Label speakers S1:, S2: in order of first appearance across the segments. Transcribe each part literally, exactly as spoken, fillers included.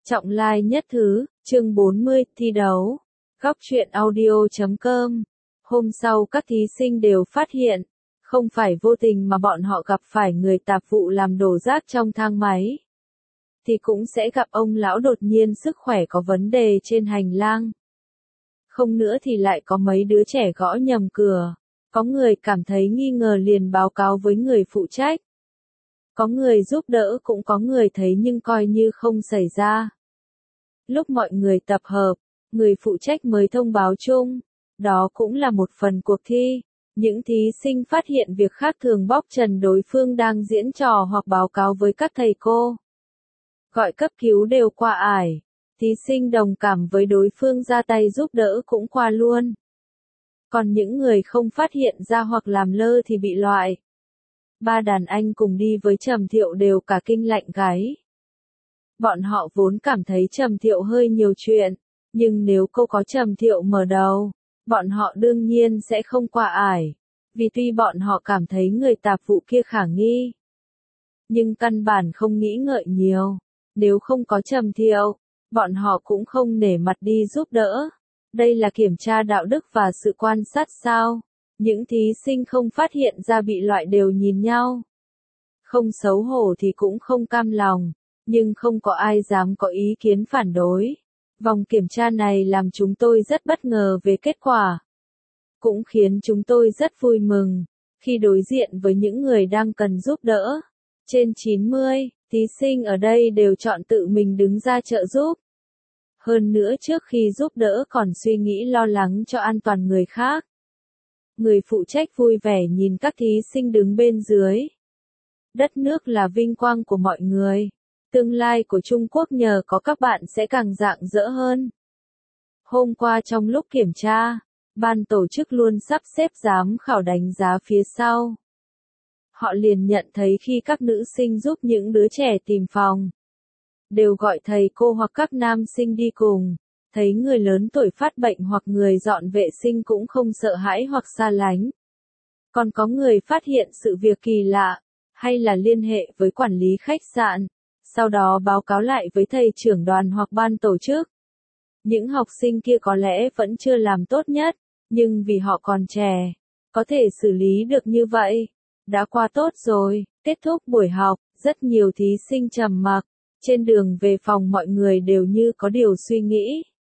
S1: Trọng lai nhất thứ, chương bốn mươi, thi đấu. Góc truyện audio chấm com. Hôm sau các thí sinh đều phát hiện, không phải vô tình mà bọn họ gặp phải người tạp vụ làm đổ rác trong thang máy, thì cũng sẽ gặp ông lão đột nhiên sức khỏe có vấn đề trên hành lang. Không nữa thì lại có mấy đứa trẻ gõ nhầm cửa. Có người cảm thấy nghi ngờ liền báo cáo với người phụ trách. Có người giúp đỡ cũng có người thấy nhưng coi như không xảy ra. Lúc mọi người tập hợp, người phụ trách mới thông báo chung, đó cũng là một phần cuộc thi. Những thí sinh phát hiện việc khác thường bóc trần đối phương đang diễn trò hoặc báo cáo với các thầy cô. Gọi cấp cứu đều qua ải. Thí sinh đồng cảm với đối phương ra tay giúp đỡ cũng qua luôn. Còn những người không phát hiện ra hoặc làm lơ thì bị loại. Ba đàn anh cùng đi với Trầm Thiệu đều cả kinh lạnh gáy. Bọn họ vốn cảm thấy Trầm Thiệu hơi nhiều chuyện, nhưng nếu cô có Trầm Thiệu mở đầu, bọn họ đương nhiên sẽ không qua ải, vì tuy bọn họ cảm thấy người tạp vụ kia khả nghi, nhưng căn bản không nghĩ ngợi nhiều. Nếu không có Trầm Thiệu, bọn họ cũng không nể mặt đi giúp đỡ. Đây là kiểm tra đạo đức và sự quan sát sao? Những thí sinh không phát hiện ra bị loại đều nhìn nhau. Không xấu hổ thì cũng không cam lòng, nhưng không có ai dám có ý kiến phản đối. Vòng kiểm tra này làm chúng tôi rất bất ngờ về kết quả. Cũng khiến chúng tôi rất vui mừng, khi đối diện với những người đang cần giúp đỡ. Trên chín mươi, thí sinh ở đây đều chọn tự mình đứng ra trợ giúp. Hơn nữa trước khi giúp đỡ còn suy nghĩ lo lắng cho an toàn người khác. Người phụ trách vui vẻ nhìn các thí sinh đứng bên dưới. Đất nước là vinh quang của mọi người. Tương lai của Trung Quốc nhờ có các bạn sẽ càng rạng rỡ hơn. Hôm qua trong lúc kiểm tra, ban tổ chức luôn sắp xếp giám khảo đánh giá phía sau. Họ liền nhận thấy khi các nữ sinh giúp những đứa trẻ tìm phòng, đều gọi thầy cô hoặc các nam sinh đi cùng. Thấy người lớn tuổi phát bệnh hoặc người dọn vệ sinh cũng không sợ hãi hoặc xa lánh. Còn có người phát hiện sự việc kỳ lạ, hay là liên hệ với quản lý khách sạn, sau đó báo cáo lại với thầy trưởng đoàn hoặc ban tổ chức. Những học sinh kia có lẽ vẫn chưa làm tốt nhất, nhưng vì họ còn trẻ, có thể xử lý được như vậy. Đã qua tốt rồi. Kết thúc buổi học, rất nhiều thí sinh trầm mặc. Trên đường về phòng mọi người đều như có điều suy nghĩ.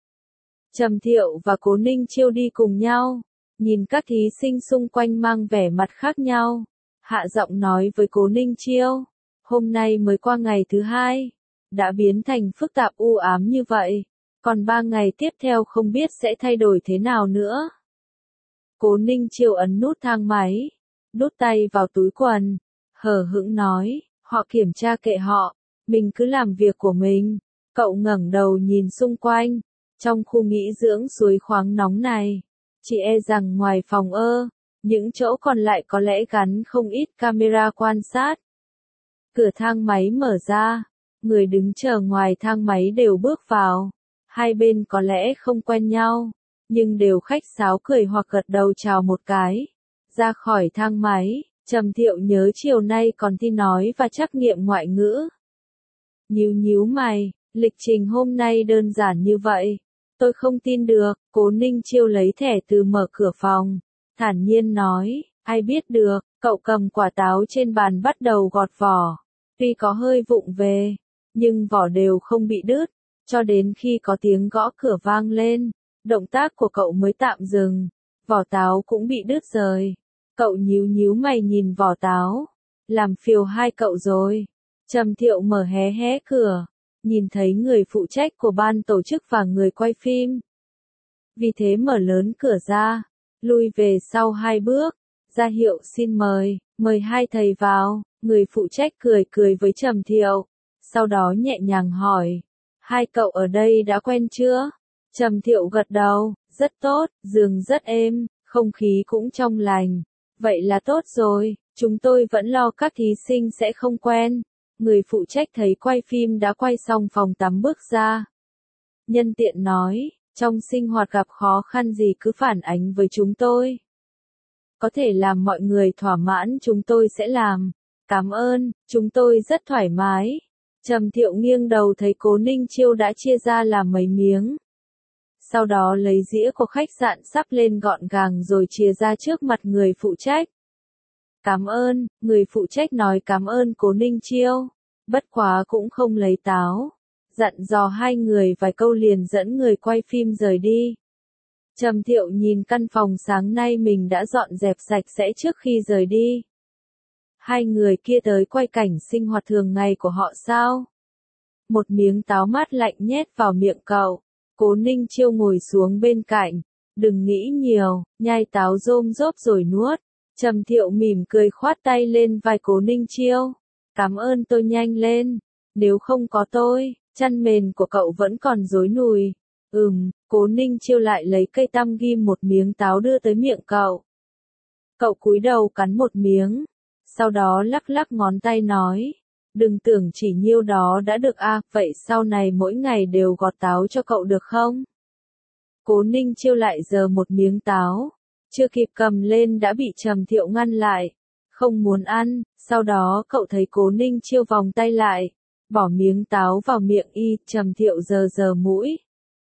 S1: Trầm Thiệu và Cố Ninh Chiêu đi cùng nhau, nhìn các thí sinh xung quanh mang vẻ mặt khác nhau. Hạ giọng nói với Cố Ninh Chiêu, hôm nay mới qua ngày thứ hai, đã biến thành phức tạp u ám như vậy, còn ba ngày tiếp theo không biết sẽ thay đổi thế nào nữa. Cố Ninh Chiêu ấn nút thang máy, đút tay vào túi quần, hờ hững nói, họ kiểm tra kệ họ, mình cứ làm việc của mình. Cậu ngẩng đầu nhìn xung quanh. Trong khu nghỉ dưỡng suối khoáng nóng này, chỉ e rằng ngoài phòng ơ, những chỗ còn lại có lẽ gắn không ít camera quan sát. Cửa thang máy mở ra, người đứng chờ ngoài thang máy đều bước vào. Hai bên có lẽ không quen nhau, nhưng đều khách sáo cười hoặc gật đầu chào một cái. Ra khỏi thang máy, Trầm Thiệu nhớ chiều nay còn thi nói và trắc nghiệm ngoại ngữ. Nhíu nhíu mày, lịch trình hôm nay đơn giản như vậy. Tôi không tin được. Cố Ninh Chiêu lấy thẻ từ mở cửa phòng, thản nhiên nói, ai biết được. Cậu cầm quả táo trên bàn bắt đầu gọt vỏ. Tuy có hơi vụng về, nhưng vỏ đều không bị đứt. Cho đến khi có tiếng gõ cửa vang lên, động tác của cậu mới tạm dừng. Vỏ táo cũng bị đứt rời. Cậu nhíu nhíu mày nhìn vỏ táo. Làm phiền hai cậu rồi. Trầm Thiệu mở hé hé cửa, nhìn thấy người phụ trách của ban tổ chức và người quay phim. Vì thế mở lớn cửa ra, lui về sau hai bước, ra hiệu xin mời, mời hai thầy vào. Người phụ trách cười cười với Trầm Thiệu, sau đó nhẹ nhàng hỏi, hai cậu ở đây đã quen chưa? Trầm Thiệu gật đầu, rất tốt, giường rất êm, không khí cũng trong lành. Vậy là tốt rồi, chúng tôi vẫn lo các thí sinh sẽ không quen. Người phụ trách thấy quay phim đã quay xong phòng tắm bước ra. Nhân tiện nói, trong sinh hoạt gặp khó khăn gì cứ phản ánh với chúng tôi. Có thể làm mọi người thỏa mãn chúng tôi sẽ làm. Cảm ơn, chúng tôi rất thoải mái. Trầm Thiệu nghiêng đầu thấy Cố Ninh Chiêu đã chia ra làm mấy miếng. Sau đó lấy dĩa của khách sạn sắp lên gọn gàng rồi chia ra trước mặt người phụ trách. Cảm ơn, người phụ trách nói cảm ơn Cố Ninh Chiêu, bất quá cũng không lấy táo. Dặn dò hai người vài câu liền dẫn người quay phim rời đi. Trầm Thiệu nhìn căn phòng sáng nay mình đã dọn dẹp sạch sẽ trước khi rời đi. Hai người kia tới quay cảnh sinh hoạt thường ngày của họ sao? Một miếng táo mát lạnh nhét vào miệng cậu. Cố Ninh Chiêu ngồi xuống bên cạnh. Đừng nghĩ nhiều, nhai táo rôm rốp rồi nuốt. Trầm Thiệu mỉm cười khoát tay lên vai Cố Ninh Chiêu. Cảm ơn tôi, nhanh lên. Nếu không có tôi, chăn mền của cậu vẫn còn rối nùi. Ừm, Cố Ninh Chiêu lại lấy cây tăm ghim một miếng táo đưa tới miệng cậu. Cậu cúi đầu cắn một miếng. Sau đó lắc lắc ngón tay nói. Đừng tưởng chỉ nhiêu đó đã được à, vậy sau này mỗi ngày đều gọt táo cho cậu được không? Cố Ninh Chiêu lại giơ một miếng táo. Chưa kịp cầm lên đã bị Trầm Thiệu ngăn lại. Không muốn ăn, sau đó cậu thấy Cố Ninh Chiêu vòng tay lại. Bỏ miếng táo vào miệng y, Trầm Thiệu giơ giơ mũi.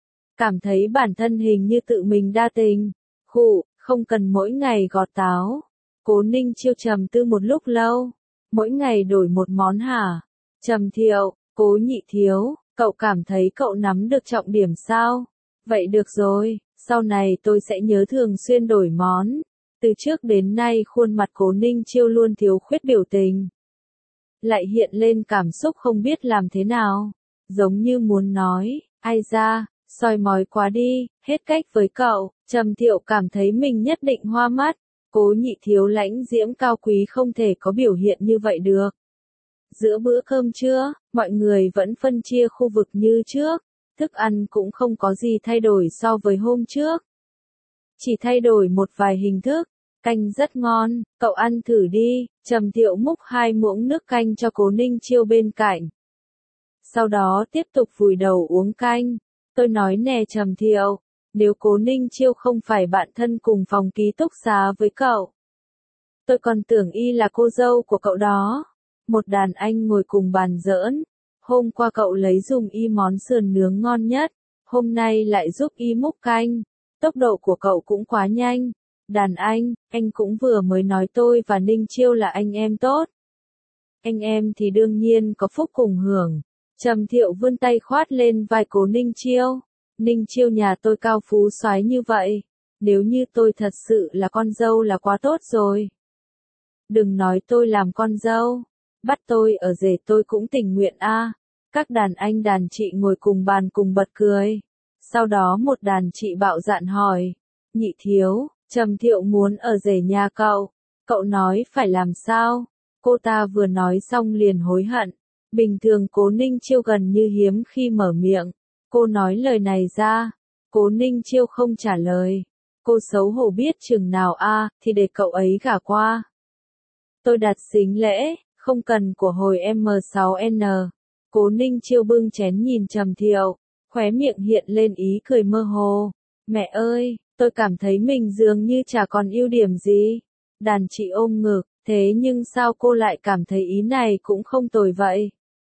S1: Cảm thấy bản thân hình như tự mình đa tình. Khụ, không cần mỗi ngày gọt táo. Cố Ninh Chiêu trầm tư một lúc lâu. Mỗi ngày đổi một món hả? Trầm Thiệu, Cố Nhị Thiếu, cậu cảm thấy cậu nắm được trọng điểm sao? Vậy được rồi, sau này tôi sẽ nhớ thường xuyên đổi món. Từ trước đến nay khuôn mặt Cố Ninh Chiêu luôn thiếu khuyết biểu tình. Lại hiện lên cảm xúc không biết làm thế nào. Giống như muốn nói, ai ra, soi mói quá đi, hết cách với cậu. Trầm Thiệu cảm thấy mình nhất định hoa mắt. Cố Nhị Thiếu lãnh diễm cao quý không thể có biểu hiện như vậy được. Giữa bữa cơm trưa, mọi người vẫn phân chia khu vực như trước. Thức ăn cũng không có gì thay đổi so với hôm trước. Chỉ thay đổi một vài hình thức. Canh rất ngon, cậu ăn thử đi. Trầm Thiệu múc hai muỗng nước canh cho Cố Ninh Chiêu bên cạnh. Sau đó tiếp tục vùi đầu uống canh. Tôi nói nè Trầm Thiệu, nếu Cố Ninh Chiêu không phải bạn thân cùng phòng ký túc xá với cậu, tôi còn tưởng y là cô dâu của cậu đó. Một đàn anh ngồi cùng bàn giỡn. Hôm qua cậu lấy dùng y món sườn nướng ngon nhất, hôm nay lại giúp y múc canh. Tốc độ của cậu cũng quá nhanh. Đàn anh, anh cũng vừa mới nói tôi và Ninh Chiêu là anh em tốt. Anh em thì đương nhiên có phúc cùng hưởng. Trầm Thiệu vươn tay khoát lên vai Cố Ninh Chiêu. Ninh Chiêu nhà tôi cao phú soái như vậy. Nếu như tôi thật sự là con dâu là quá tốt rồi. Đừng nói tôi làm con dâu. Bắt tôi ở rể tôi cũng tình nguyện a. À. Các đàn anh đàn chị ngồi cùng bàn cùng bật cười. Sau đó một đàn chị bạo dạn hỏi. Nhị Thiếu, Trầm Thiệu muốn ở rể nhà cậu. Cậu nói phải làm sao? Cô ta vừa nói xong liền hối hận. Bình thường Cố Ninh Chiêu gần như hiếm khi mở miệng. Cô nói lời này ra. Cố Ninh Chiêu không trả lời. Cô xấu hổ biết chừng nào a à, thì để cậu ấy gả qua. Tôi đặt xính lễ, không cần của hồi em sáu N. Cố Ninh Chiêu bưng chén nhìn Trầm Thiệu, khóe miệng hiện lên ý cười mơ hồ. Mẹ ơi, tôi cảm thấy mình dường như chả còn ưu điểm gì. Đàn chị ôm ngực, thế nhưng sao cô lại cảm thấy ý này cũng không tồi vậy?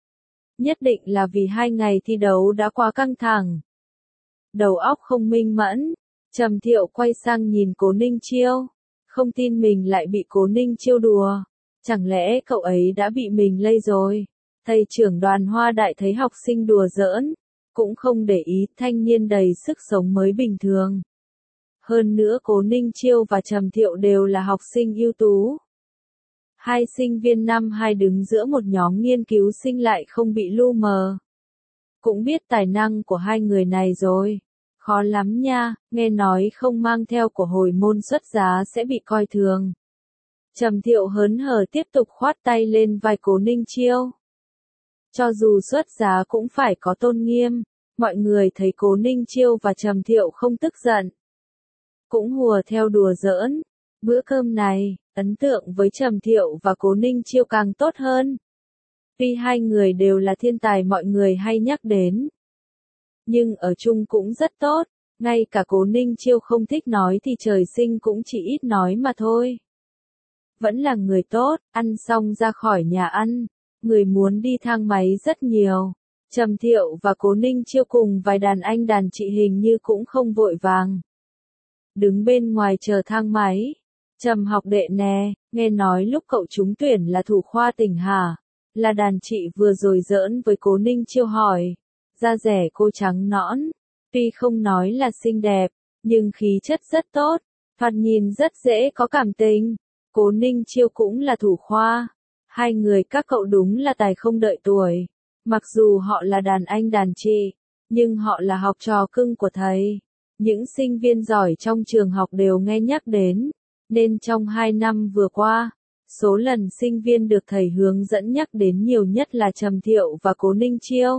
S1: Nhất định là vì hai ngày thi đấu đã quá căng thẳng. Đầu óc không minh mẫn. Trầm Thiệu quay sang nhìn Cố Ninh Chiêu. Không tin mình lại bị Cố Ninh Chiêu đùa. Chẳng lẽ cậu ấy đã bị mình lây rồi? Thầy trưởng đoàn Hoa Đại thấy học sinh đùa giỡn. Cũng không để ý, thanh niên đầy sức sống mới bình thường. Hơn nữa Cố Ninh Chiêu và Trầm Thiệu đều là học sinh ưu tú. Hai sinh viên năm hai đứng giữa một nhóm nghiên cứu sinh lại không bị lu mờ. Cũng biết tài năng của hai người này rồi. Khó lắm nha, nghe nói không mang theo của hồi môn xuất giá sẽ bị coi thường. Trầm Thiệu hớn hở tiếp tục khoát tay lên vai Cố Ninh Chiêu. Cho dù xuất giá cũng phải có tôn nghiêm. Mọi người thấy Cố Ninh Chiêu và Trầm Thiệu không tức giận. Cũng hùa theo đùa giỡn. Bữa cơm này, ấn tượng với Trầm Thiệu và Cố Ninh Chiêu càng tốt hơn. Tuy hai người đều là thiên tài mọi người hay nhắc đến. Nhưng ở chung cũng rất tốt. Ngay cả Cố Ninh Chiêu không thích nói thì trời sinh cũng chỉ ít nói mà thôi. Vẫn là người tốt, ăn xong ra khỏi nhà ăn. Người muốn đi thang máy rất nhiều. Trầm Thiệu và Cố Ninh Chiêu cùng vài đàn anh đàn chị hình như cũng không vội vàng. Đứng bên ngoài chờ thang máy. Trầm học đệ nè, nghe nói lúc cậu trúng tuyển là thủ khoa tỉnh hả? Là đàn chị vừa rồi giỡn với Cố Ninh Chiêu hỏi. Da rẻ cô trắng nõn. Tuy không nói là xinh đẹp, nhưng khí chất rất tốt. Thoạt nhìn rất dễ có cảm tình. Cố Ninh Chiêu cũng là thủ khoa. Hai người các cậu đúng là tài không đợi tuổi. Mặc dù họ là đàn anh đàn chị, nhưng họ là học trò cưng của thầy. Những sinh viên giỏi trong trường học đều nghe nhắc đến, nên trong hai năm vừa qua, số lần sinh viên được thầy hướng dẫn nhắc đến nhiều nhất là Trầm Thiệu và Cố Ninh Chiêu.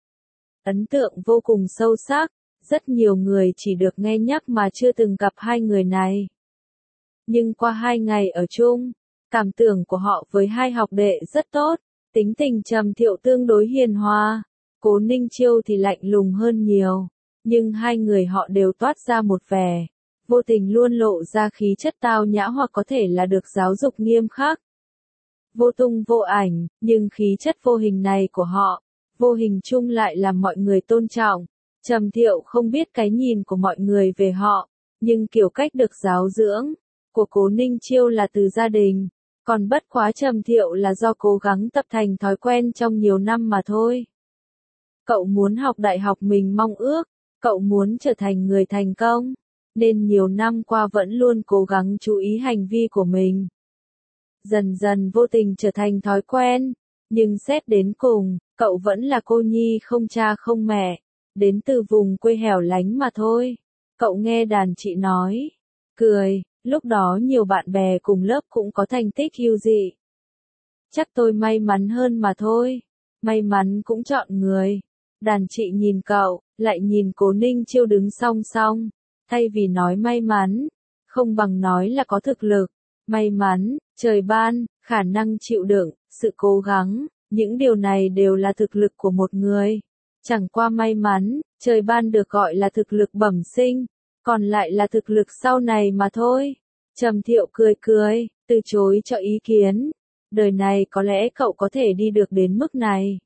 S1: Ấn tượng vô cùng sâu sắc, rất nhiều người chỉ được nghe nhắc mà chưa từng gặp hai người này. Nhưng qua hai ngày ở chung, cảm tưởng của họ với hai học đệ rất tốt. Tính tình Trầm Thiệu tương đối hiền hòa, Cố Ninh Chiêu thì lạnh lùng hơn nhiều, nhưng hai người họ đều toát ra một vẻ, vô tình luôn lộ ra khí chất tao nhã hoặc có thể là được giáo dục nghiêm khắc. Vô tung vô ảnh, nhưng khí chất vô hình này của họ, vô hình chung lại làm mọi người tôn trọng. Trầm Thiệu không biết cái nhìn của mọi người về họ, nhưng kiểu cách được giáo dưỡng của Cố Ninh Chiêu là từ gia đình. Còn bất quá Trầm Thiệu là do cố gắng tập thành thói quen trong nhiều năm mà thôi. Cậu muốn học đại học mình mong ước, cậu muốn trở thành người thành công, nên nhiều năm qua vẫn luôn cố gắng chú ý hành vi của mình. Dần dần vô tình trở thành thói quen, nhưng xét đến cùng, cậu vẫn là cô nhi không cha không mẹ, đến từ vùng quê hẻo lánh mà thôi. Cậu nghe đàn chị nói, cười. Lúc đó nhiều bạn bè cùng lớp cũng có thành tích ưu dị. Chắc tôi may mắn hơn mà thôi. May mắn cũng chọn người. Đàn chị nhìn cậu, lại nhìn Cố Ninh Chiêu đứng song song. Thay vì nói may mắn, không bằng nói là có thực lực. May mắn, trời ban, khả năng chịu đựng, sự cố gắng, những điều này đều là thực lực của một người. Chẳng qua may mắn, trời ban được gọi là thực lực bẩm sinh. Còn lại là thực lực sau này mà thôi. Trầm Thiệu cười cười, từ chối cho ý kiến. Đời này có lẽ cậu có thể đi được đến mức này.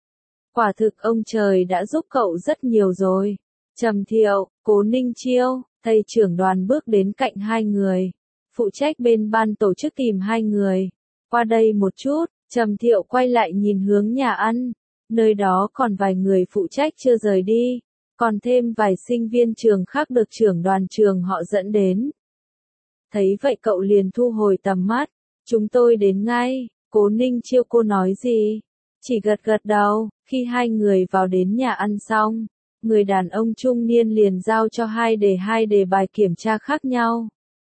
S1: Quả thực ông trời đã giúp cậu rất nhiều rồi. Trầm Thiệu, Cố Ninh Chiêu, thầy trưởng đoàn bước đến cạnh hai người. Phụ trách bên ban tổ chức tìm hai người. Qua đây một chút, Trầm Thiệu quay lại nhìn hướng nhà ăn. Nơi đó còn vài người phụ trách chưa rời đi. Còn thêm vài sinh viên trường khác được trưởng đoàn trường họ dẫn đến. Thấy vậy cậu liền thu hồi tầm mắt. Chúng tôi đến ngay. Cố Ninh Chiêu cô nói gì? Chỉ gật gật đầu. Khi hai người vào đến nhà ăn xong, người đàn ông trung niên liền giao cho hai đề hai đề bài kiểm tra khác nhau.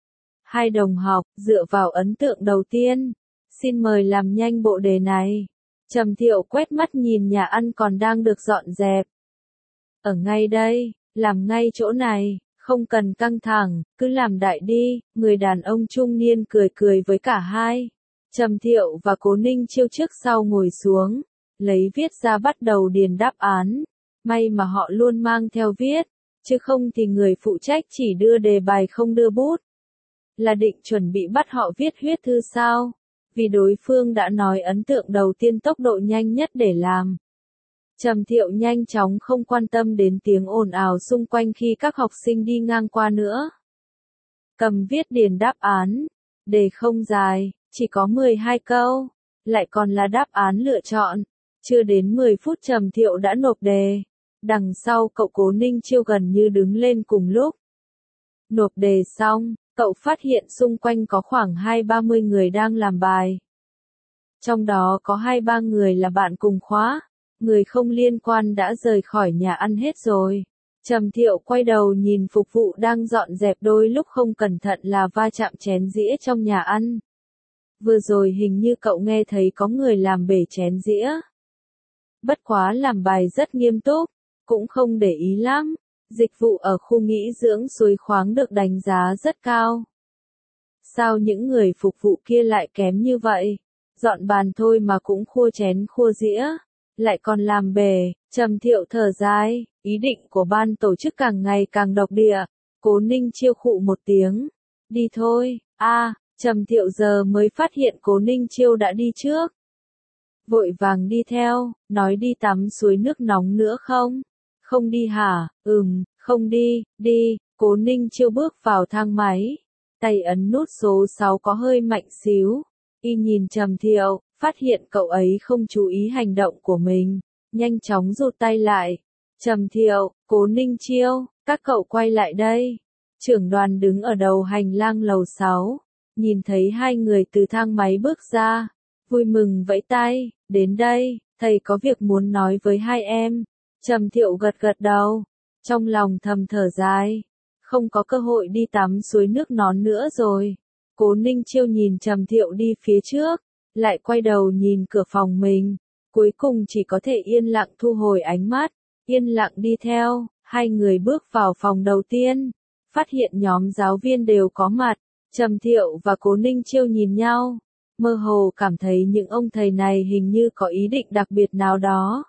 S1: Hai đồng học, dựa vào ấn tượng đầu tiên, xin mời làm nhanh bộ đề này. Trầm Thiệu quét mắt nhìn nhà ăn còn đang được dọn dẹp. Ở ngay đây, làm ngay chỗ này, không cần căng thẳng, cứ làm đại đi. Người đàn ông trung niên cười cười với cả hai. Trầm Thiệu và Cố Ninh Chiêu trước sau ngồi xuống, lấy viết ra bắt đầu điền đáp án. May mà họ luôn mang theo viết, chứ không thì người phụ trách chỉ đưa đề bài không đưa bút. Là định chuẩn bị bắt họ viết huyết thư sao? Vì đối phương đã nói ấn tượng đầu tiên tốc độ nhanh nhất để làm. Trầm Thiệu nhanh chóng không quan tâm đến tiếng ồn ào xung quanh khi các học sinh đi ngang qua nữa. Cầm viết điền đáp án. Đề không dài, chỉ có mười hai câu. Lại còn là đáp án lựa chọn. Chưa đến mười phút Trầm Thiệu đã nộp đề. Đằng sau cậu Cố Ninh Chiêu gần như đứng lên cùng lúc. Nộp đề xong, cậu phát hiện xung quanh có khoảng hai ba mươi người đang làm bài. Trong đó có hai ba người là bạn cùng khóa. Người không liên quan đã rời khỏi nhà ăn hết rồi. Trầm Thiệu quay đầu nhìn phục vụ đang dọn dẹp, đôi lúc không cẩn thận là va chạm chén dĩa trong nhà ăn. Vừa rồi hình như cậu nghe thấy có người làm bể chén dĩa. Bất quá làm bài rất nghiêm túc, cũng không để ý lắm. Dịch vụ ở khu nghỉ dưỡng Suối Khoáng được đánh giá rất cao. Sao những người phục vụ kia lại kém như vậy? Dọn bàn thôi mà cũng khua chén khua dĩa. Lại còn làm bể. Trầm Thiệu thở dài, ý định của ban tổ chức càng ngày càng độc địa. Cố Ninh Chiêu khụ một tiếng. Đi thôi. A, Trầm Thiệu giờ mới phát hiện Cố Ninh Chiêu đã đi trước. vội vàng đi theo, nói đi tắm suối nước nóng nữa không? Không đi hả? Ừm, không đi, đi. Cố Ninh Chiêu bước vào thang máy, tay ấn nút số sáu có hơi mạnh xíu. Y nhìn Trầm Thiệu, phát hiện cậu ấy không chú ý hành động của mình, nhanh chóng rụt tay lại. Trầm Thiệu, Cố Ninh Chiêu, các cậu quay lại đây. Trưởng đoàn đứng ở đầu hành lang lầu sáu, nhìn thấy hai người từ thang máy bước ra, vui mừng vẫy tay, đến đây, thầy có việc muốn nói với hai em. Trầm Thiệu gật gật đầu, trong lòng thầm thở dài, không có cơ hội đi tắm suối nước nóng nữa rồi. Cố Ninh Chiêu nhìn Trầm Thiệu đi phía trước, lại quay đầu nhìn cửa phòng mình, cuối cùng chỉ có thể yên lặng thu hồi ánh mắt, yên lặng đi theo. Hai người bước vào phòng đầu tiên, phát hiện nhóm giáo viên đều có mặt. Trầm Thiệu và Cố Ninh Chiêu nhìn nhau, mơ hồ cảm thấy những ông thầy này hình như có ý định đặc biệt nào đó.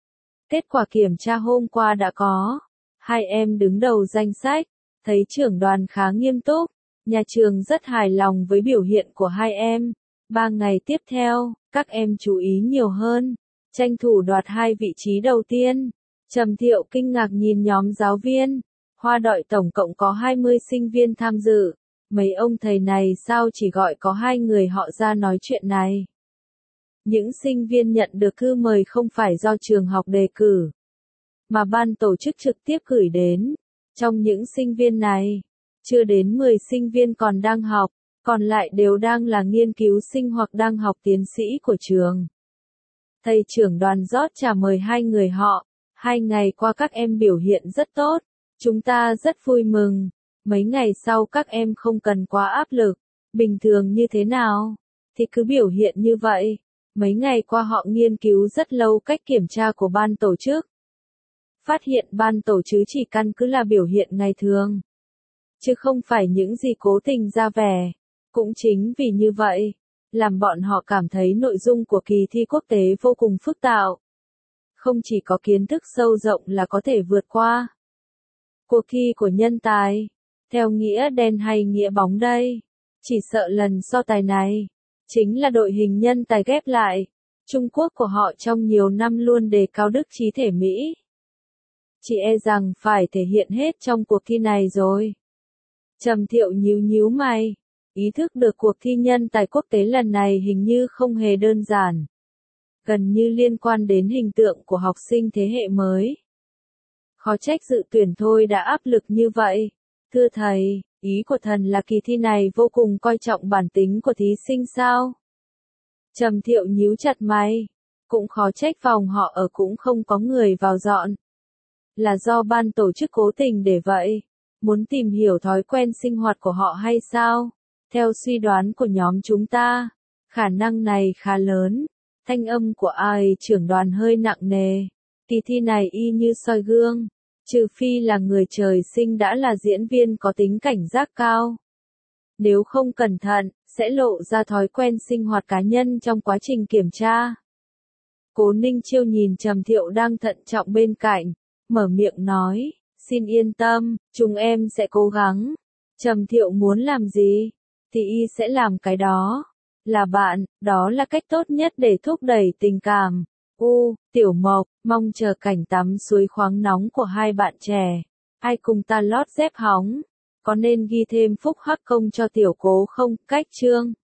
S1: Kết quả kiểm tra hôm qua đã có, hai em đứng đầu danh sách, thấy trưởng đoàn khá nghiêm túc, nhà trường rất hài lòng với biểu hiện của hai em. Ba ngày tiếp theo, các em chú ý nhiều hơn, tranh thủ đoạt hai vị trí đầu tiên. Trầm Thiệu kinh ngạc nhìn nhóm giáo viên, Hoa đội tổng cộng có hai mươi sinh viên tham dự, mấy ông thầy này sao chỉ gọi có hai người họ ra nói chuyện này. Những sinh viên nhận được thư mời không phải do trường học đề cử, mà ban tổ chức trực tiếp gửi đến. Trong những sinh viên này, chưa đến mười sinh viên còn đang học, còn lại đều đang là nghiên cứu sinh hoặc đang học tiến sĩ của trường. Thầy trưởng đoàn rót trà mời hai người họ, hai ngày qua các em biểu hiện rất tốt, chúng ta rất vui mừng, mấy ngày sau các em không cần quá áp lực, bình thường như thế nào, thì cứ biểu hiện như vậy. Mấy ngày qua họ nghiên cứu rất lâu cách kiểm tra của ban tổ chức. Phát hiện ban tổ chức chỉ căn cứ là biểu hiện ngày thường, chứ không phải những gì cố tình ra vẻ. Cũng chính vì như vậy, làm bọn họ cảm thấy nội dung của kỳ thi quốc tế vô cùng phức tạp. Không chỉ có kiến thức sâu rộng là có thể vượt qua. Cuộc thi của nhân tài, theo nghĩa đen hay nghĩa bóng đây? Chỉ sợ lần so tài này, chính là đội hình nhân tài ghép lại. Trung Quốc của họ trong nhiều năm luôn đề cao đức trí thể Mỹ. Chỉ e rằng phải thể hiện hết trong cuộc thi này rồi. Trầm Thiệu nhíu nhíu mày, ý thức được cuộc thi nhân tài quốc tế lần này hình như không hề đơn giản. Gần như liên quan đến hình tượng của học sinh thế hệ mới. Khó trách dự tuyển thôi đã áp lực như vậy. Thưa thầy, ý của thần là kỳ thi này vô cùng coi trọng bản tính của thí sinh sao? Trầm Thiệu nhíu chặt mày, cũng khó trách phòng họ ở cũng không có người vào dọn. Là do ban tổ chức cố tình để vậy, muốn tìm hiểu thói quen sinh hoạt của họ hay sao? Theo suy đoán của nhóm chúng ta, khả năng này khá lớn. Thanh âm của ai trưởng đoàn hơi nặng nề. Kỳ thi này y như soi gương, trừ phi là người trời sinh đã là diễn viên có tính cảnh giác cao. Nếu không cẩn thận, sẽ lộ ra thói quen sinh hoạt cá nhân trong quá trình kiểm tra. Cố Ninh Chiêu nhìn Trầm Thiệu đang thận trọng bên cạnh, mở miệng nói, xin yên tâm, chúng em sẽ cố gắng. Trầm Thiệu muốn làm gì, thì y sẽ làm cái đó. Là bạn, đó là cách tốt nhất để thúc đẩy tình cảm. U, Tiểu Mộc, mong chờ cảnh tắm suối khoáng nóng của hai bạn trẻ. Ai cùng ta lót dép hóng. Có nên ghi thêm phúc hắc công cho Tiểu Cố không? Cách chương